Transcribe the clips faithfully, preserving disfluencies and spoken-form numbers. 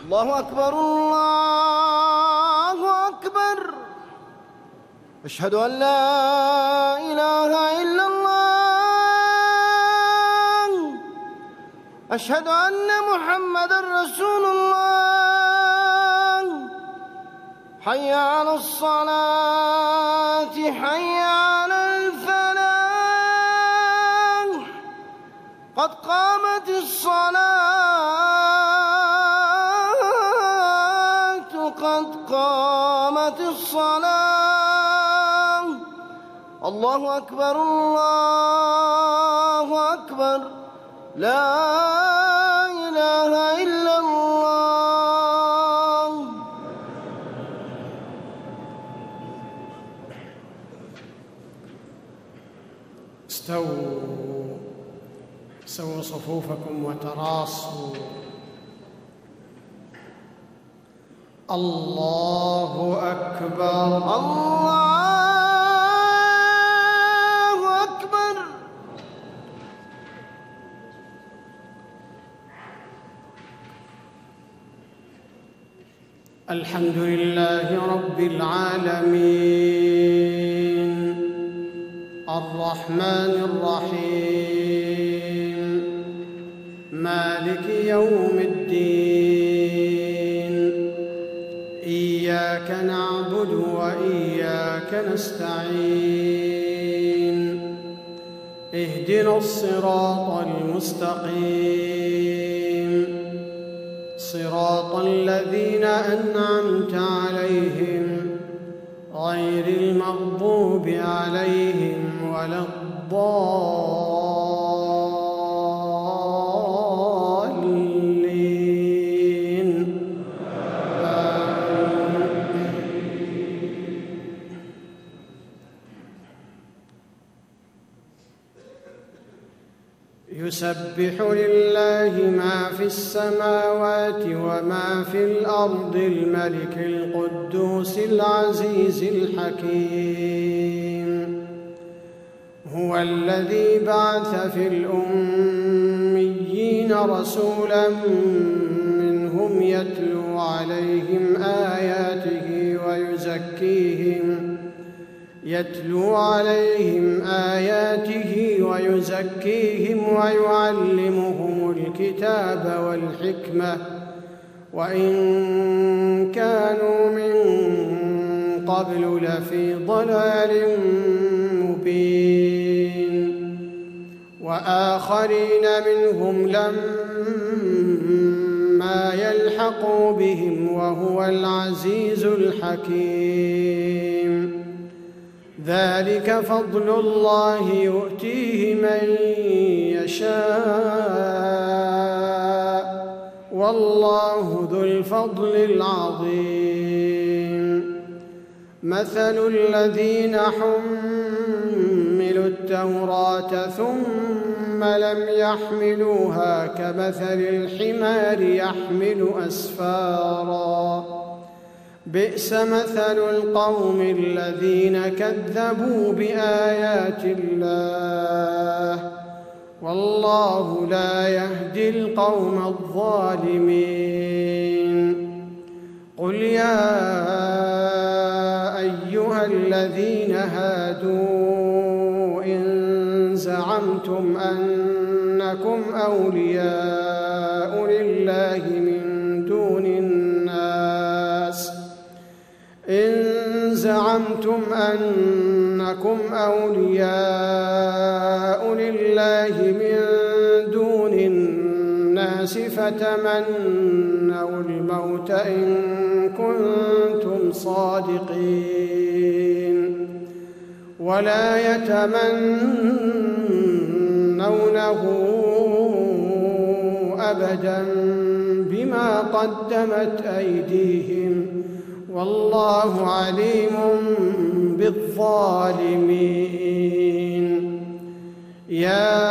الله أكبر الله أكبر. أشهد أن لا إله إلا الله. أشهد أن محمدًا رسول الله. حي على الصلاة حي على الفلاح. قد قامت الصلاة قد قامت الصلاة. الله أكبر الله أكبر. لا إله إلا الله. استووا سووا صفوفكم وتراصوا. الله أكبر الله أكبر. الحمد لله رب العالمين الرحمن الرحيم مالك يوم الدين. إياك نعبد وإياك نستعين. اهدنا الصراط المستقيم صراط الذين أنعمت عليهم غير المغضوب عليهم ولا الضالين. يسبح لله ما في السماوات وما في الأرض الملك القدوس العزيز الحكيم. هو الذي بعث في الأميين رسولا منهم يتلو عليهم آياته ويزكيهم يتلو عليهم آياته ويزكيهم ويعلمهم الكتاب والحكمة وإن كانوا من قبل لفي ضلال مبين. وآخرين منهم لما يلحقوا بهم وهو العزيز الحكيم. ذلك فضل الله يؤتيه من يشاء والله ذو الفضل العظيم. مثل الذين حملوا التوراة ثم لم يحملوها كمثل الحمار يحمل أسفاراً. بئس مثل القوم الذين كذبوا بآيات الله والله لا يهدي القوم الظالمين. قل يا أيها الذين هادوا إن زعمتم أنكم أولياء لله من دون الناس إن زعمتم أنكم أولياء لله من دون الناس فتمنوا الموت إن كنتم صادقين ولا يتمنونه أبدا بما قدمت أيديهم والله عليم بالظالمين. يا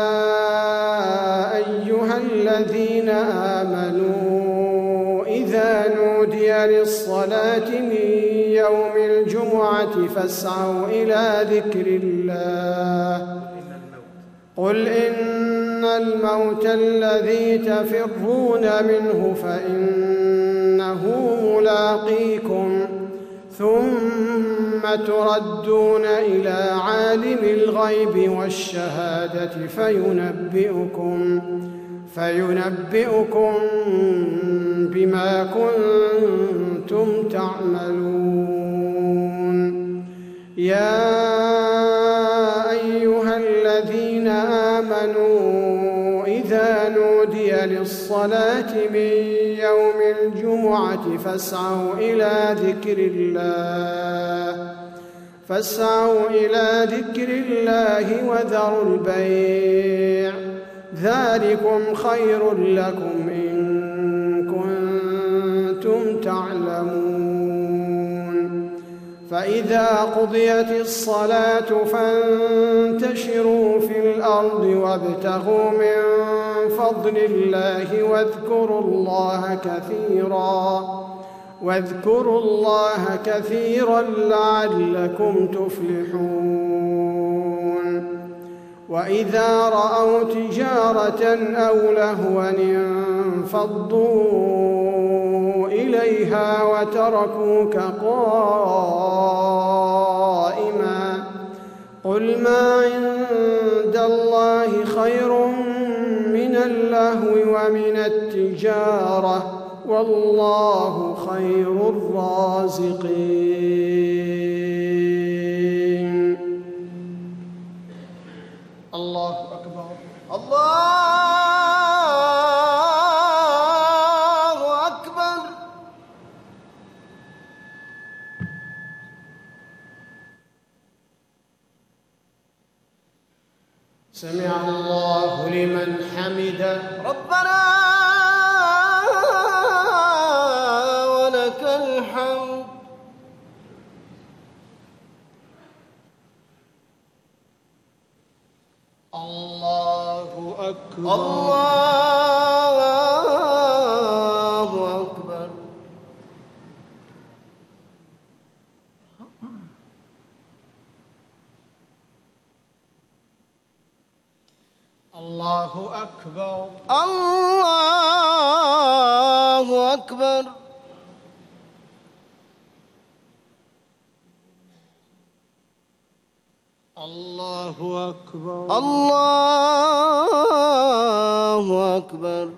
أيها الذين آمنوا إذا نودي للصلاة من يوم الجمعة فاسعوا إلى ذكر الله. قل إن الموت الذي تفرون منه فإن ملاقيكم ثم تردون إلى عالم الغيب والشهادة فينبئكم فينبئكم بما كنتم تعملون. يا أيها الذين آمنوا إذا نودي للصلاة من يوم الجمعة فاسعوا إلى ذكر الله فاسعوا إلى ذكر الله وذروا البيع ذلكم خير لكم إن كنتم تعلمون. فإذا قضيت الصلاة فانتشروا في الأرض وابتغوا من فضل الله واذكروا الله كثيرا واذكروا الله كثيرا لعلكم تفلحون. وإذا رأوا تجارة أو لهوا انفضوا إليها وتركوك قائما قل ما عند الله خير من اللهو ومن التجارة والله خير الرازقين. الله أكبر. الله أكبر. سمع الله لمن حمده. ربنا ولك الحمد. الله أكبر. الله أكبر. الله أكبر. الله أكبر. الله أكبر. الله أكبر.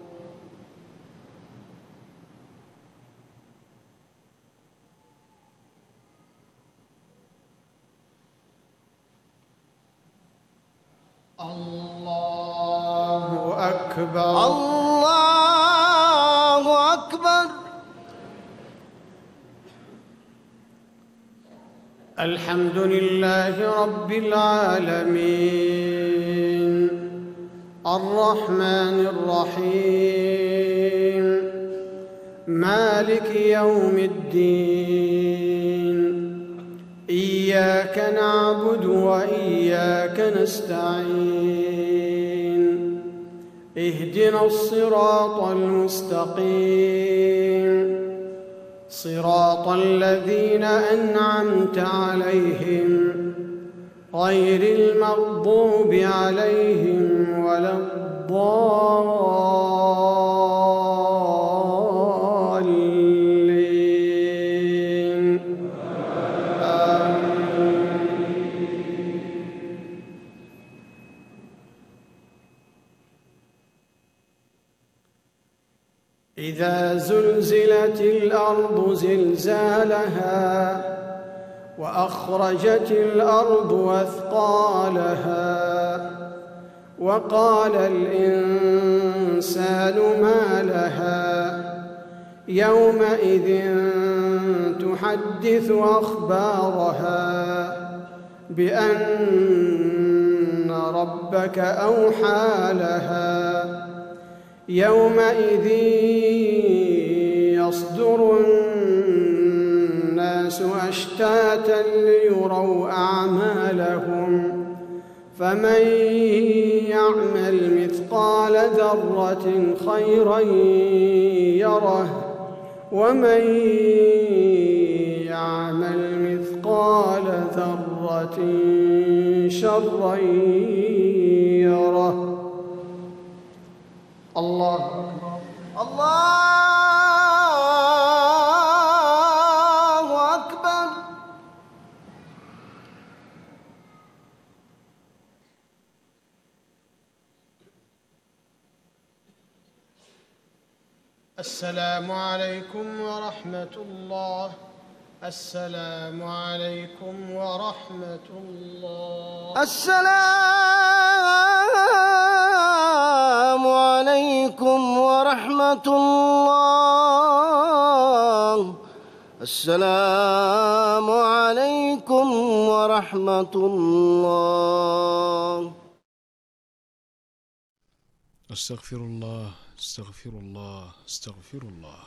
الله أكبر. الله أكبر. الحمد لله رب العالمين الرحمن الرحيم مالك يوم الدين إياك نعبد وإياك نستعين اهدنا الصراط المستقيم صراط الذين أنعمت عليهم غير المغضوب عليهم ولا الضالين. آمين. إذا زلزلت الأرض زلزالها وأخرجت الأرض أثقالها وقال الإنسان ما لها يومئذ تحدث أخبارها بأن ربك أوحى لها يومئذ يصدر الناس أشتاتا ليروا أعمالهم فمن يعمل مثقال ذرة خيرا يره ومن يعمل مثقال ذرة شرا يره. الله أكبر. الله السلام عليكم ورحمة الله. السلام عليكم ورحمة الله. السلام عليكم ورحمة الله. السلام عليكم ورحمة الله. استغفر الله استغفر الله استغفر الله.